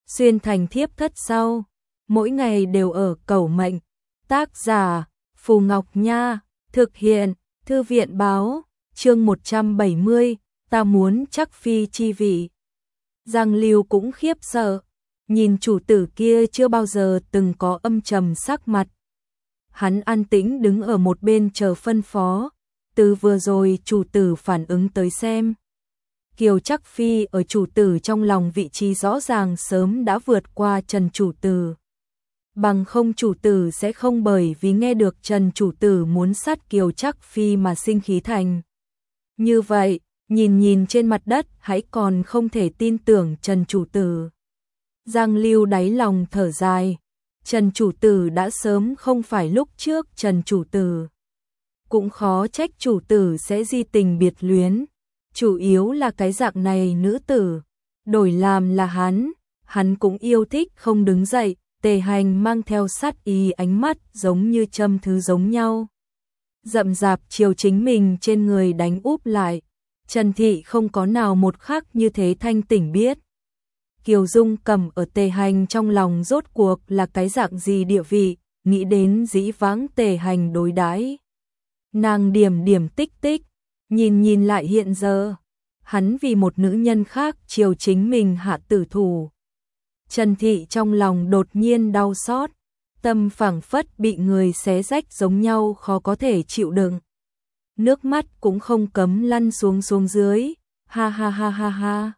xuyên thành thiếp thất sau, mỗi ngày đều ở cầu mệnh. Tác giả Phù Ngọc Nha, thực hiện Thư viện báo, chương 170, ta muốn chắc phi chi vị. Giang Lưu cũng khiếp sợ, nhìn chủ tử kia chưa bao giờ từng có âm trầm sắc mặt. Hắn an tĩnh đứng ở một bên chờ phân phó, từ vừa rồi chủ tử phản ứng tới xem. Kiều Trắc Phi ở chủ tử trong lòng vị trí rõ ràng sớm đã vượt qua Trần chủ tử. Bằng không chủ tử sẽ không bởi vì nghe được Trần chủ tử muốn sát Kiều Trắc Phi mà sinh khí thành. Như vậy, nhìn trên mặt đất hãy còn không thể tin tưởng Trần chủ tử. Giang Lưu đáy lòng thở dài, Trần chủ tử đã sớm không phải lúc trước Trần chủ tử. Cũng khó trách chủ tử sẽ di tình biệt luyến, chủ yếu là cái dạng này nữ tử, đổi làm là hắn cũng yêu thích không đứng dậy. Tề Hành mang theo sát ý ánh mắt giống như châm thứ giống nhau. Rậm rạp chiều chính mình trên người đánh úp lại, Trần Thị không có nào một khắc như thế thanh tỉnh biết. Kiều Dung cầm ở Tề Hành trong lòng rốt cuộc là cái dạng gì địa vị, nghĩ đến dĩ vãng Tề Hành đối đãi. Nàng điểm tích tích, nhìn lại hiện giờ, hắn vì một nữ nhân khác chiều chính mình hạ tử thủ. Trần Thị trong lòng đột nhiên đau xót, tâm phảng phất bị người xé rách giống nhau khó có thể chịu đựng. Nước mắt cũng không cấm lăn xuống dưới, ha ha ha ha ha.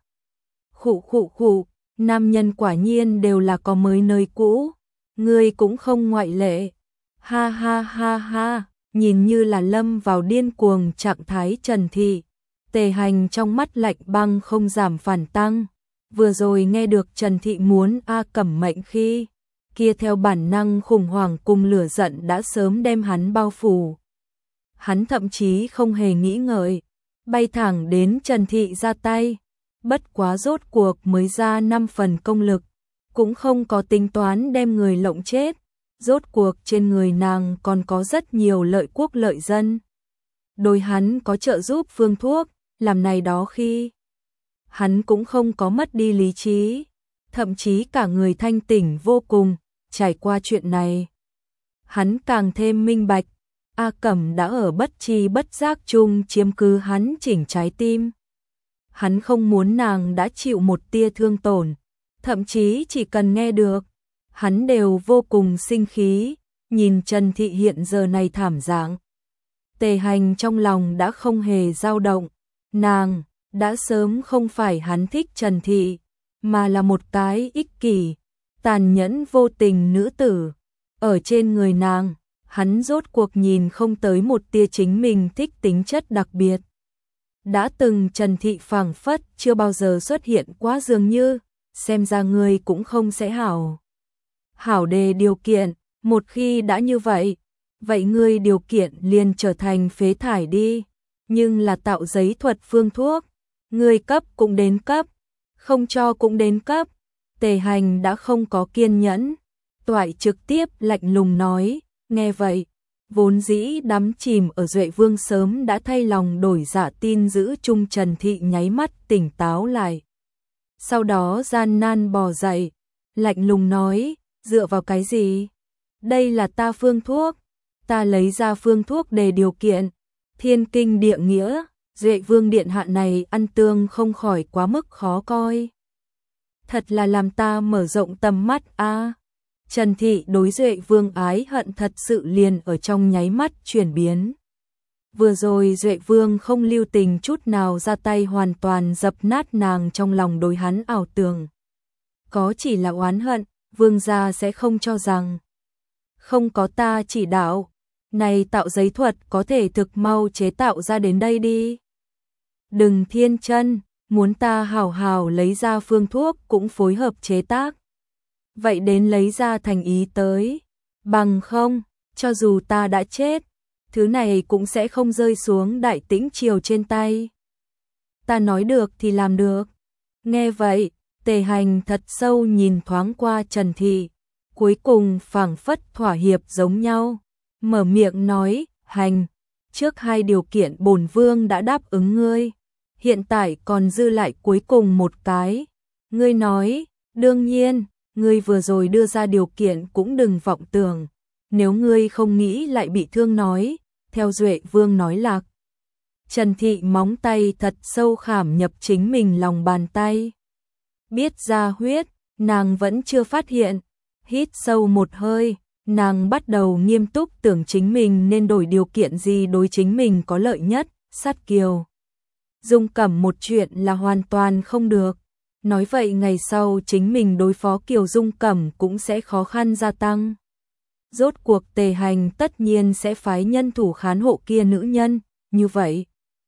Khụ, nam nhân quả nhiên đều là có mới nơi cũ, ngươi cũng không ngoại lệ. Ha ha ha ha, nhìn như là lâm vào điên cuồng trạng thái Trần Thị, Tề Hành trong mắt lạnh băng không giảm phản tăng. Vừa rồi nghe được Trần Thị muốn Cẩm mệnh khi, kia theo bản năng khủng hoảng cùng lửa giận đã sớm đem hắn bao phủ. Hắn thậm chí không hề nghĩ ngợi, bay thẳng đến Trần Thị ra tay, bất quá rốt cuộc mới ra 5 phần công lực, cũng không có tính toán đem người lộng chết, rốt cuộc trên người nàng còn có rất nhiều lợi quốc lợi dân. Đối hắn có trợ giúp phương thuốc, làm này đó khi hắn cũng không có mất đi lý trí, thậm chí cả người thanh tỉnh vô cùng. Trải qua chuyện này, hắn càng thêm minh bạch, Cẩm đã ở bất tri bất giác chung chiếm cứ hắn chỉnh trái tim. Hắn không muốn nàng đã chịu một tia thương tổn, thậm chí chỉ cần nghe được, hắn đều vô cùng sinh khí. Nhìn Trần Thị hiện giờ này thảm dạng, Tề Hành trong lòng đã không hề dao động, nàng đã sớm không phải hắn thích Trần Thị, mà là một cái ích kỷ, tàn nhẫn vô tình nữ tử. Ở trên người nàng, hắn rốt cuộc nhìn không tới một tia chính mình thích tính chất đặc biệt. Đã từng Trần Thị phảng phất chưa bao giờ xuất hiện quá dường như, xem ra ngươi cũng không sẽ hảo đề điều kiện, một khi đã như vậy, vậy ngươi điều kiện liền trở thành phế thải đi, nhưng là tạo giấy thuật phương thuốc. Người cấp cũng đến cấp, không cho cũng đến cấp. Tề Hành đã không có kiên nhẫn, toại trực tiếp lạnh lùng nói. Nghe vậy, vốn dĩ đắm chìm ở Duệ Vương sớm đã thay lòng đổi dạ tin giữ chung Trần Thị nháy mắt tỉnh táo lại. Sau đó gian nan bò dậy, lạnh lùng nói, dựa vào cái gì? Đây là ta phương thuốc, ta lấy ra phương thuốc để điều kiện, thiên kinh địa nghĩa. Duệ Vương điện hạ này ăn tương không khỏi quá mức khó coi. Thật là làm ta mở rộng tầm mắt a. Trần Thị đối Duệ Vương ái hận thật sự liền ở trong nháy mắt chuyển biến. Vừa rồi Duệ Vương không lưu tình chút nào ra tay hoàn toàn dập nát nàng trong lòng đối hắn ảo tưởng. Có chỉ là oán hận, Vương gia sẽ không cho rằng không có ta chỉ đạo, này tạo giấy thuật có thể thực mau chế tạo ra đến đây đi. Đừng thiên chân, muốn ta hảo lấy ra phương thuốc cũng phối hợp chế tác. Vậy đến lấy ra thành ý tới, bằng không, cho dù ta đã chết, thứ này cũng sẽ không rơi xuống Đại Tĩnh triều trên tay. Ta nói được thì làm được. Nghe vậy, Tề Hành thật sâu nhìn thoáng qua Trần Thị, cuối cùng phảng phất thỏa hiệp giống nhau, mở miệng nói, Hành, trước 2 điều kiện bổn vương đã đáp ứng ngươi, hiện tại còn dư lại cuối cùng một cái. Ngươi nói, Đương nhiên, ngươi vừa rồi đưa ra điều kiện cũng đừng vọng tưởng, nếu ngươi không nghĩ lại bị thương nói, theo Duệ Vương nói lạc. Trần Thị móng tay thật sâu khảm nhập chính mình lòng bàn tay. Biết ra huyết, nàng vẫn chưa phát hiện. Hít sâu một hơi, nàng bắt đầu nghiêm túc tưởng chính mình nên đổi điều kiện gì đối chính mình có lợi nhất, sát Kiều Dung Cẩm một chuyện là hoàn toàn không được. Nói vậy ngày sau chính mình đối phó Kiều Dung Cẩm cũng sẽ khó khăn gia tăng. Rốt cuộc Tề Hành tất nhiên sẽ phái nhân thủ khán hộ kia nữ nhân, như vậy.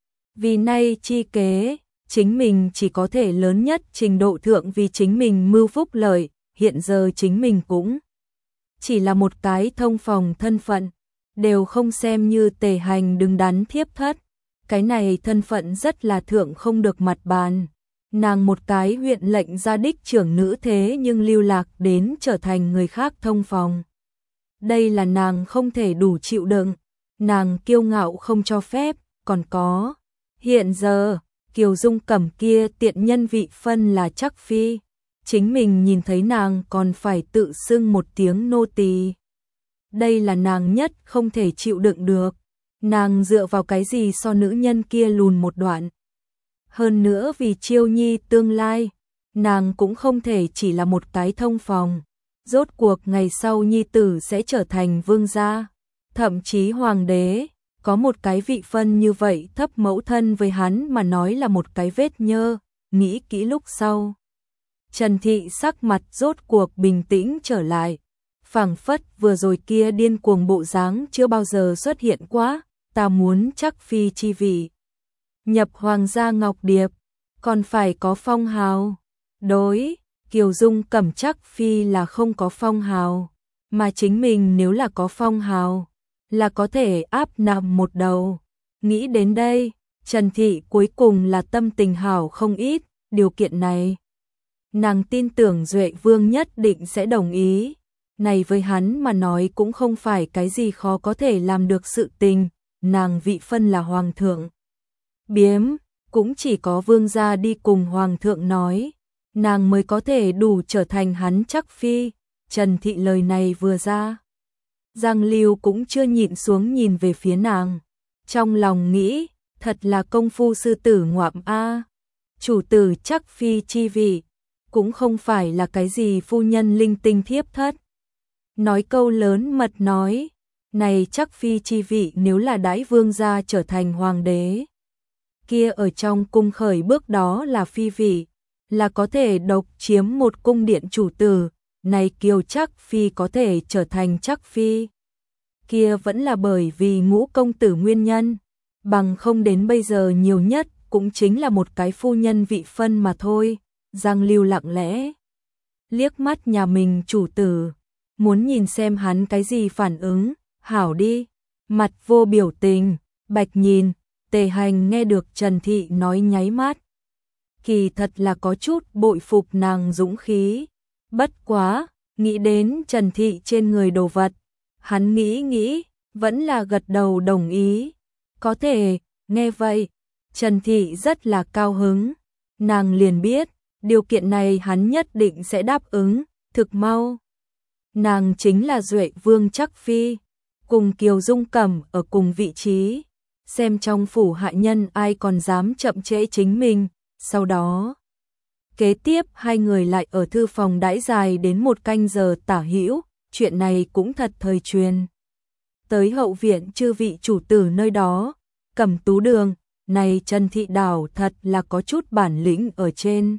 Vì nay chi kế, chính mình chỉ có thể lớn nhất trình độ thượng vì chính mình mưu phúc lợi, hiện giờ chính mình cũng chỉ là một cái thông phòng thân phận, đều không xem như Tề Hành đứng đắn thiếp thất. Cái này thân phận rất là thượng không được mặt bàn. Nàng một cái huyện lệnh gia đích trưởng nữ thế nhưng lưu lạc đến trở thành người khác thông phòng. Đây là nàng không thể đủ chịu đựng, nàng kiêu ngạo không cho phép, còn có. Hiện giờ, Kiều Dung Cẩm kia tiện nhân vị phân là chắc phi, chính mình nhìn thấy nàng còn phải tự xưng một tiếng nô tỳ. Đây là nàng nhất không thể chịu đựng được, nàng dựa vào cái gì so nữ nhân kia lùn một đoạn. Hơn nữa vì Chiêu Nhi tương lai, nàng cũng không thể chỉ là một cái thông phòng. Rốt cuộc ngày sau Nhi tử sẽ trở thành vương gia, thậm chí hoàng đế, có một cái vị phân như vậy thấp mẫu thân với hắn mà nói là một cái vết nhơ, nghĩ kỹ lúc sau. Trần Thị sắc mặt rốt cuộc bình tĩnh trở lại, phảng phất vừa rồi kia điên cuồng bộ dáng chưa bao giờ xuất hiện quá, ta muốn chắc phi chi vị. Nhập hoàng gia Ngọc Điệp, còn phải có phong hào. Đối, Kiều Dung Cẩm chắc phi là không có phong hào, mà chính mình nếu là có phong hào, là có thể áp nằm một đầu. Nghĩ đến đây, Trần Thị cuối cùng là tâm tình hảo không ít, điều kiện này. Nàng tin tưởng Duệ Vương nhất định sẽ đồng ý. Này với hắn mà nói cũng không phải cái gì khó có thể làm được sự tình, nàng vị phân là hoàng thượng. Biếm, cũng chỉ có vương gia đi cùng hoàng thượng nói, nàng mới có thể đủ trở thành hắn chắc phi. Trần Thị lời này vừa ra, Giang Lưu cũng chưa nhịn xuống nhìn về phía nàng, trong lòng nghĩ, thật là công phu sư tử ngoạm a. Chủ tử chắc phi chi vị, cũng không phải là cái gì phu nhân linh tinh thiếp thất. Nói câu lớn mật nói, này chắc phi chi vị nếu là đãi vương gia trở thành hoàng đế, kia ở trong cung khởi bước đó là phi vị, là có thể độc chiếm một cung điện chủ tử, này Kiều chắc phi có thể trở thành chắc phi. Kia vẫn là bởi vì Ngũ công tử nguyên nhân, bằng không đến bây giờ nhiều nhất cũng chính là một cái phu nhân vị phân mà thôi. Giang Lưu lặng lẽ liếc mắt nhà mình chủ tử, muốn nhìn xem hắn cái gì phản ứng. Hảo đi, mặt vô biểu tình, bạch nhìn. Tề Hành nghe được Trần Thị nói nháy mắt, kỳ thật là có chút bội phục nàng dũng khí. Bất quá, nghĩ đến Trần Thị trên người đồ vật, hắn nghĩ, vẫn là gật đầu đồng ý. Có thể, nghe vậy, Trần Thị rất là cao hứng, nàng liền biết, điều kiện này hắn nhất định sẽ đáp ứng, thực mau. Nàng chính là Duệ Vương chắc phi, cùng Kiều Dung Cẩm ở cùng vị trí, xem trong phủ hạ nhân ai còn dám chậm trễ chính mình. Sau đó, kế tiếp hai người lại ở thư phòng đãi dài đến 1 canh giờ tả hữu, chuyện này cũng thật thời truyền. Tới hậu viện chư vị chủ tử nơi đó, Cẩm Tú Đường, này Trần Thị đảo thật là có chút bản lĩnh ở trên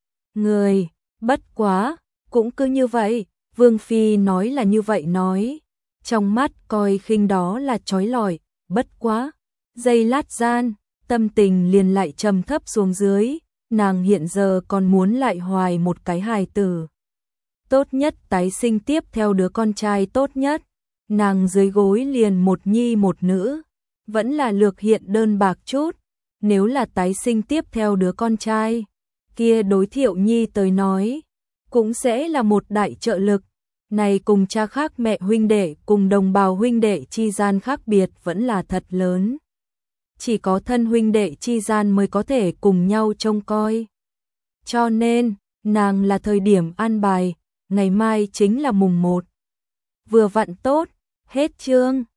người. Bất quá, cũng cứ như vậy, Vương Phi nói là như vậy nói, trong mắt coi khinh đó là trói lọi. Bất quá, giây lát gian, tâm tình liền lại trầm thấp xuống dưới, nàng hiện giờ còn muốn lại hoài một cái hài tử. Tốt nhất tái sinh tiếp theo đứa con trai tốt nhất, nàng dưới gối liền một nhi một nữ, vẫn là lược hiện đơn bạc chút, nếu là tái sinh tiếp theo đứa con trai, kia đối Thiệu Nhi tới nói, cũng sẽ là một đại trợ lực. Này cùng cha khác mẹ huynh đệ cùng đồng bào huynh đệ chi gian khác biệt vẫn là thật lớn. Chỉ có thân huynh đệ chi gian mới có thể cùng nhau trông coi. Cho nên, nàng là thời điểm an bài, ngày mai chính là mùng 1. Vừa vặn tốt, hết chương.